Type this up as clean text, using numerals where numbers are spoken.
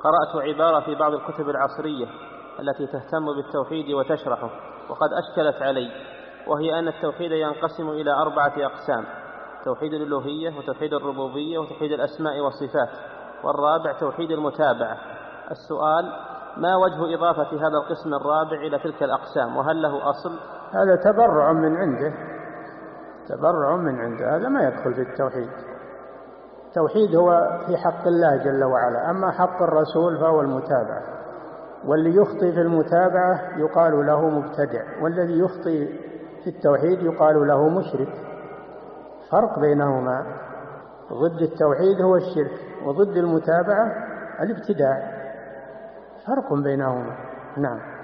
قرأت عبارة في بعض الكتب العصرية التي تهتم بالتوحيد وتشرحه وقد أشكلت علي، وهي أن التوحيد ينقسم إلى 4 أقسام: توحيد الألوهية، وتوحيد الربوبية، وتوحيد الأسماء والصفات، والرابع توحيد المتابعة. السؤال: ما وجه إضافة هذا القسم الرابع إلى تلك الأقسام، وهل له أصل؟ هذا تبرع من عنده، هذا ما يدخل في التوحيد. التوحيد هو في حق الله جل وعلا، أما حق الرسول فهو المتابعة، واللي يخطئ في المتابعة يقال له مبتدع، والذي يخطئ في التوحيد يقال له مشرك. فرق بينهما، ضد التوحيد هو الشرك، وضد المتابعة الابتداع، فرق بينهما. نعم.